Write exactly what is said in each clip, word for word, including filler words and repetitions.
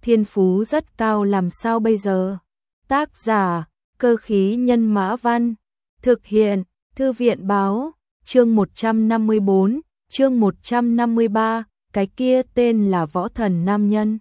thiên phú rất cao làm sao bây giờ? Tác giả, Cơ khí nhân mã văn, thực hiện, Thư viện báo, chương một trăm năm mươi bốn, chương một trăm năm mươi ba, cái kia tên là võ thần nam nhân.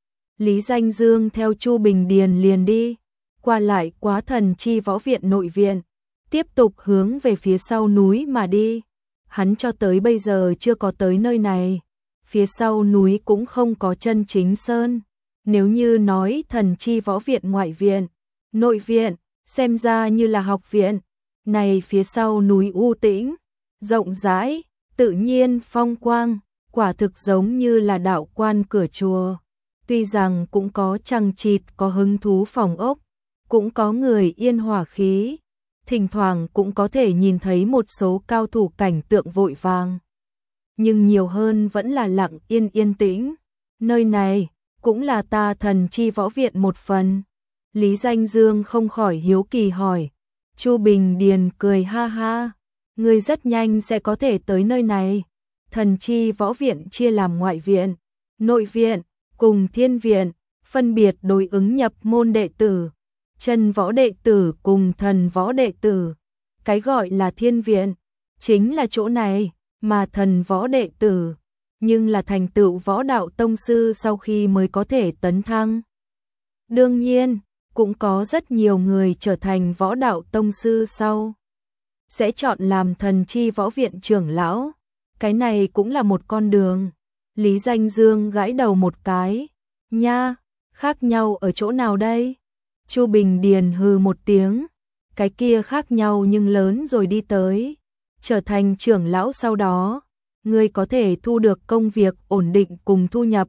Lý Danh Dương theo Chu Bình Điền liền đi, qua lại quá thần chi võ viện nội viện, tiếp tục hướng về phía sau núi mà đi. Hắn cho tới bây giờ chưa có tới nơi này, phía sau núi cũng không có chân chính sơn. Nếu như nói thần chi võ viện ngoại viện, nội viện, xem ra như là học viện, này phía sau núi u tĩnh, rộng rãi, tự nhiên phong quang, quả thực giống như là đạo quan cửa chùa. Tuy rằng cũng có chằng chịt có hứng thú phòng ốc, cũng có người yên hỏa khí, thỉnh thoảng cũng có thể nhìn thấy một số cao thủ cảnh tượng vội vàng. Nhưng nhiều hơn vẫn là lặng yên yên tĩnh. Nơi này cũng là ta thần chi võ viện một phần. Lý Danh Dương không khỏi hiếu kỳ hỏi. Chu Bình Điền cười ha ha, ngươi rất nhanh sẽ có thể tới nơi này. Thần chi võ viện chia làm ngoại viện, nội viện, cùng thiên viện, phân biệt đối ứng nhập môn đệ tử, chân võ đệ tử cùng thần võ đệ tử. Cái gọi là thiên viện, chính là chỗ này, mà thần võ đệ tử, nhưng là thành tựu võ đạo tông sư sau khi mới có thể tấn thăng. Đương nhiên, cũng có rất nhiều người trở thành võ đạo tông sư sau sẽ chọn làm thần chi võ viện trưởng lão. Cái này cũng là một con đường. Lý Danh Dương gãi đầu một cái. Nha, khác nhau ở chỗ nào đây? Chu Bình Điền hừ một tiếng. Cái kia khác nhau nhưng lớn rồi đi tới. Trở thành trưởng lão sau đó, ngươi có thể thu được công việc ổn định cùng thu nhập.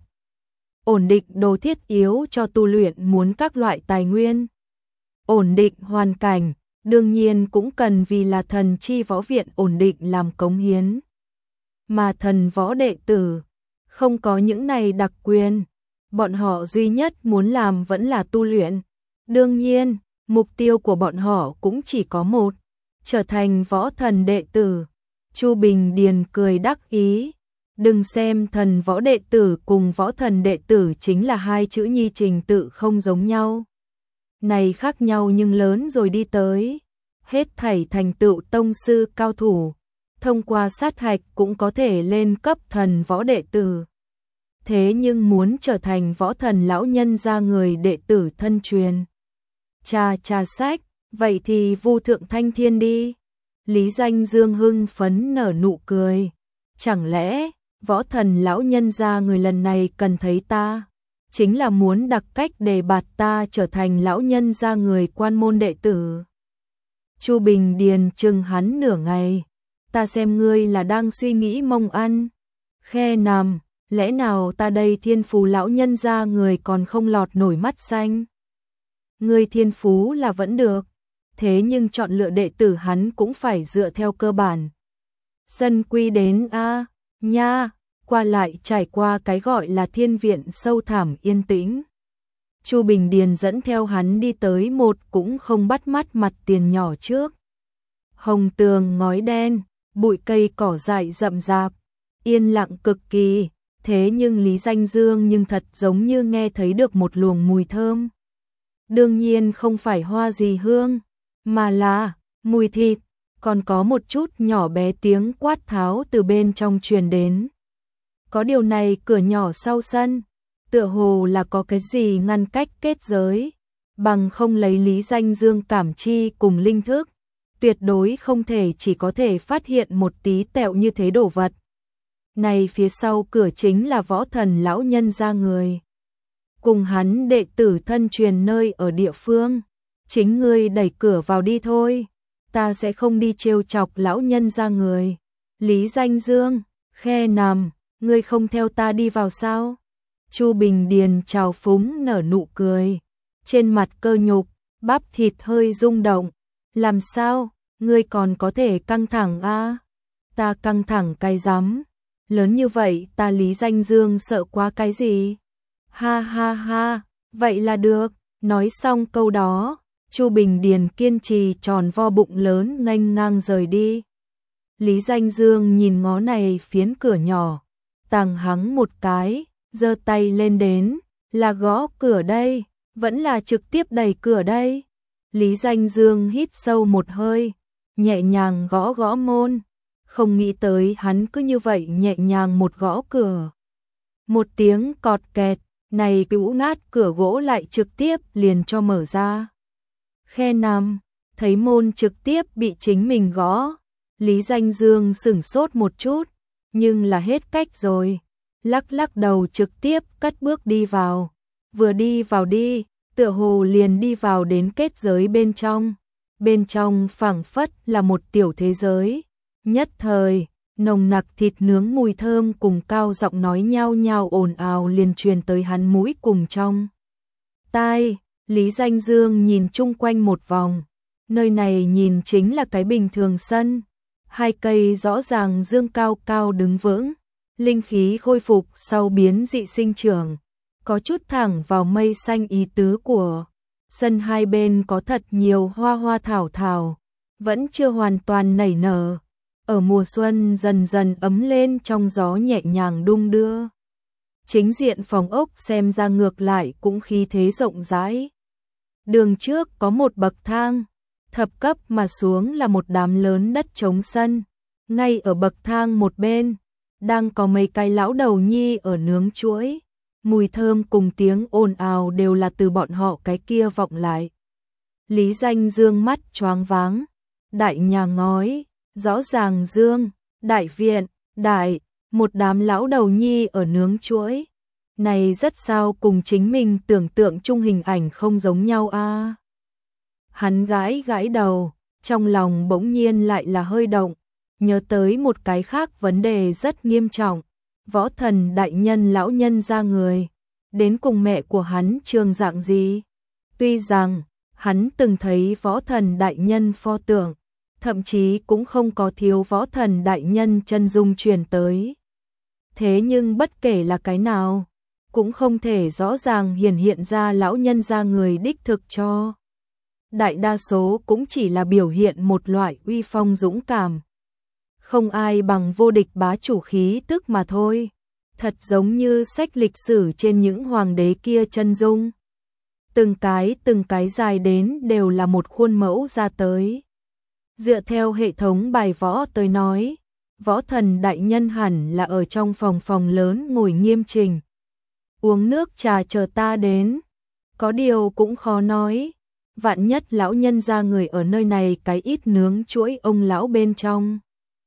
Ổn định đồ thiết yếu cho tu luyện muốn các loại tài nguyên. Ổn định hoàn cảnh, đương nhiên cũng cần vì là thần chi võ viện ổn định làm cống hiến. Mà thần võ đệ tử, không có những này đặc quyền, bọn họ duy nhất muốn làm vẫn là tu luyện. Đương nhiên, mục tiêu của bọn họ cũng chỉ có một, trở thành võ thần đệ tử. Chu Bình Điền cười đắc ý. Đừng xem thần võ đệ tử cùng võ thần đệ tử chính là hai chữ nhi trình tự không giống nhau. Này khác nhau nhưng lớn rồi đi tới. Hết thảy thành tựu tông sư cao thủ, thông qua sát hạch cũng có thể lên cấp thần võ đệ tử. Thế nhưng muốn trở thành võ thần lão nhân ra người đệ tử thân truyền. Cha cha sách, vậy thì vu thượng thanh thiên đi. Lý Danh Dương hưng phấn nở nụ cười. Chẳng lẽ võ thần lão nhân gia người lần này cần thấy ta, chính là muốn đặc cách đề bạt ta trở thành lão nhân gia người quan môn đệ tử. Chu Bình Điền chừng hắn nửa ngày. Ta xem ngươi là đang suy nghĩ mông ăn, khe nằm, lẽ nào ta đây thiên phú lão nhân gia người còn không lọt nổi mắt xanh. Ngươi thiên phú là vẫn được, thế nhưng chọn lựa đệ tử hắn cũng phải dựa theo cơ bản. Dân quy đến a nha, qua lại trải qua cái gọi là thiên viện sâu thẳm yên tĩnh. Chu Bình Điền dẫn theo hắn đi tới một cũng không bắt mắt mặt tiền nhỏ trước. Hồng tường ngói đen, bụi cây cỏ dại rậm rạp, yên lặng cực kỳ, thế nhưng Lý Danh Dương nhưng thật giống như nghe thấy được một luồng mùi thơm. Đương nhiên không phải hoa gì hương, mà là mùi thịt, còn có một chút nhỏ bé tiếng quát tháo từ bên trong truyền đến. Có điều này cửa nhỏ sau sân, tựa hồ là có cái gì ngăn cách kết giới, bằng không lấy Lý Danh Dương cảm chi cùng linh thức, tuyệt đối không thể chỉ có thể phát hiện một tí tẹo như thế đồ vật. Này phía sau cửa chính là võ thần lão nhân gia người, cùng hắn đệ tử thân truyền nơi ở địa phương. Chính ngươi đẩy cửa vào đi thôi, ta sẽ không đi trêu chọc lão nhân gia người. Lý Danh Dương, khe nằm, ngươi không theo ta đi vào sao? Chu Bình Điền trào phúng nở nụ cười, trên mặt cơ nhục, bắp thịt hơi rung động. Làm sao, ngươi còn có thể căng thẳng a? À? Ta căng thẳng cái rắm, lớn như vậy ta Lý Danh Dương sợ quá cái gì? Ha ha ha, vậy là được. Nói xong câu đó, Chu Bình Điền kiên trì tròn vo bụng lớn nghênh ngang rời đi. Lý Danh Dương nhìn ngó này phiến cửa nhỏ, tàng hắng một cái, giơ tay lên đến, Là gõ cửa đây, vẫn là trực tiếp đẩy cửa đây? Lý Danh Dương hít sâu một hơi, nhẹ nhàng gõ gõ môn, không nghĩ tới hắn cứ như vậy nhẹ nhàng một gõ cửa. Một tiếng cọt kẹt, này cũ nát cửa gỗ lại trực tiếp liền cho mở ra. Khe nằm, thấy môn trực tiếp bị chính mình gõ, Lý Danh Dương sửng sốt một chút, nhưng là hết cách rồi, lắc lắc đầu trực tiếp cất bước đi vào. Vừa đi vào đi, tựa hồ liền đi vào đến kết giới bên trong. Bên trong phảng phất là một tiểu thế giới. Nhất thời, nồng nặc thịt nướng mùi thơm cùng cao giọng nói nhao nhao ồn ào liền truyền tới hắn mũi cùng trong tai. Lý Danh Dương nhìn chung quanh một vòng, nơi này nhìn chính là cái bình thường sân, hai cây rõ ràng dương cao cao đứng vững, linh khí khôi phục sau biến dị sinh trưởng, có chút thẳng vào mây xanh ý tứ của sân. Hai bên có thật nhiều hoa hoa thảo thảo, vẫn chưa hoàn toàn nảy nở, ở mùa xuân dần dần ấm lên trong gió nhẹ nhàng đung đưa. Chính diện phòng ốc xem ra ngược lại cũng khí thế rộng rãi. Đường trước có một bậc thang, thập cấp mà xuống là một đám lớn đất trống sân. Ngay ở bậc thang một bên, đang có mấy cái lão đầu nhi ở nướng chuối. Mùi thơm cùng tiếng ồn ào đều là từ bọn họ cái kia vọng lại. Lý Danh Dương mắt choáng váng, đại nhà ngói, rõ ràng dương, đại viện, đại, một đám lão đầu nhi ở nướng chuối. Này rất sao cùng chính mình tưởng tượng chung hình ảnh không giống nhau a. À. Hắn gãi gãi đầu, trong lòng bỗng nhiên lại là hơi động, nhớ tới một cái khác vấn đề rất nghiêm trọng. Võ Thần đại nhân lão nhân ra người, đến cùng mẹ của hắn trường dạng gì? Tuy rằng, hắn từng thấy Võ Thần đại nhân pho tượng, thậm chí cũng không có thiếu Võ Thần đại nhân chân dung truyền tới. Thế nhưng bất kể là cái nào, cũng không thể rõ ràng hiển hiện ra lão nhân ra người đích thực cho. Đại đa số cũng chỉ là biểu hiện một loại uy phong dũng cảm. Không ai bằng vô địch bá chủ khí tức mà thôi. Thật giống như sách lịch sử trên những hoàng đế kia chân dung. Từng cái từng cái dài đến đều là một khuôn mẫu ra tới. Dựa theo hệ thống bài võ tới nói, Võ Thần đại nhân hẳn là ở trong phòng phòng lớn ngồi nghiêm chỉnh, uống nước trà chờ ta đến. Có điều cũng khó nói, vạn nhất lão nhân ra người ở nơi này cái ít nướng chuỗi ông lão bên trong.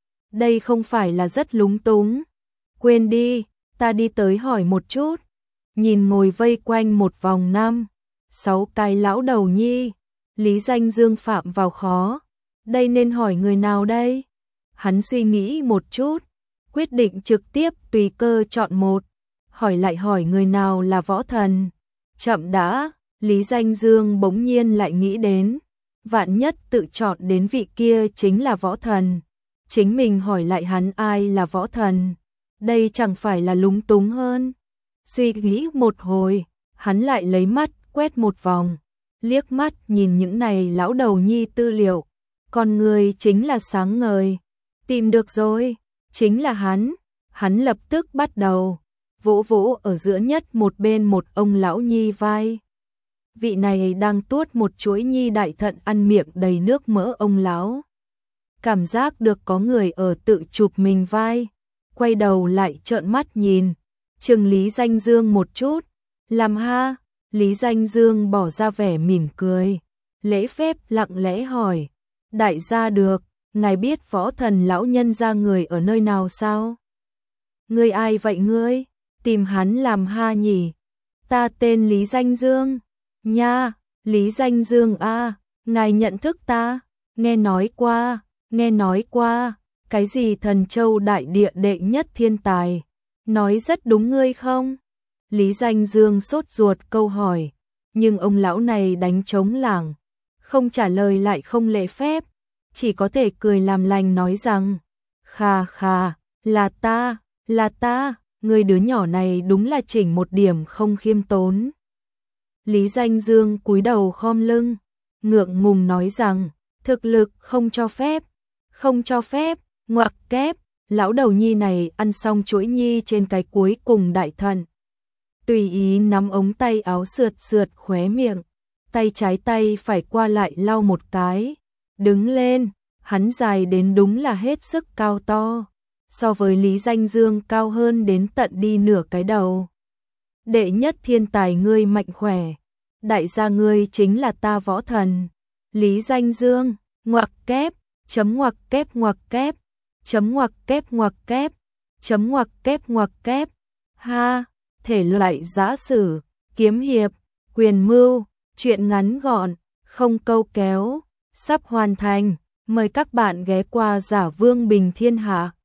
Đây không phải là rất lúng túng. Quên đi, ta đi tới hỏi một chút. Nhìn ngồi vây quanh một vòng năm, sáu cái lão đầu nhi, Lý Danh Dương phạm vào khó. Đây nên hỏi người nào đây? Hắn suy nghĩ một chút, quyết định trực tiếp tùy cơ chọn một. Hỏi lại hỏi người nào là Võ Thần. Chậm đã, Lý Danh Dương bỗng nhiên lại nghĩ đến, vạn nhất tự chọn đến vị kia chính là Võ Thần. Chính mình hỏi lại hắn ai là Võ Thần, đây chẳng phải là lúng túng hơn. Suy nghĩ một hồi, hắn lại lấy mắt quét một vòng, liếc mắt nhìn những này lão đầu nhi tư liệu, con người chính là sáng ngời. Tìm được rồi, chính là hắn. Hắn lập tức bắt đầu vỗ vỗ ở giữa nhất một bên một ông lão nhi vai. Vị này đang tuốt một chuỗi nhi đại thận ăn miệng đầy nước mỡ ông lão. Cảm giác được có người ở tự chụp mình vai, quay đầu lại trợn mắt nhìn, chừng Lý Danh Dương một chút, làm ha. Lý Danh Dương bỏ ra vẻ mỉm cười, lễ phép lặng lẽ hỏi, đại gia được, ngài biết Võ Thần lão nhân ra người ở nơi nào sao? Ngươi ai vậy ngươi? Tìm hắn làm ha nhỉ? Ta tên Lý Danh Dương. Nha, Lý Danh Dương a, à, ngài nhận thức ta? Nghe nói qua, nghe nói qua, cái gì Thần Châu đại địa đệ nhất thiên tài, nói rất đúng ngươi không? Lý Danh Dương sốt ruột câu hỏi, nhưng ông lão này đánh trống lảng, không trả lời lại không lễ phép, chỉ có thể cười làm lành nói rằng, khà khà, là ta, là ta, người đứa nhỏ này đúng là chỉnh một điểm không khiêm tốn. Lý Danh Dương cúi đầu khom lưng, ngượng ngùng nói rằng, thực lực không cho phép, không cho phép, ngoặc kép. Lão đầu nhi này ăn xong chuỗi nhi trên cái cuối cùng đại thận, tùy ý nắm ống tay áo sượt sượt khóe miệng, tay trái tay phải qua lại lau một cái, đứng lên, hắn dài đến đúng là hết sức cao to, so với Lý Danh Dương cao hơn đến tận đi nửa cái đầu. Đệ nhất thiên tài ngươi mạnh khỏe, đại gia ngươi chính là ta võ thần. Lý Danh Dương, ngoặc kép, chấm ngoặc kép ngoặc kép, chấm ngoặc kép ngoặc kép, chấm ngoặc kép ngoặc kép. Ha, thể loại giã sử, kiếm hiệp, quyền mưu, truyện ngắn gọn, không câu kéo, sắp hoàn thành. Mời các bạn ghé qua Giả Vương Bình Thiên Hạ.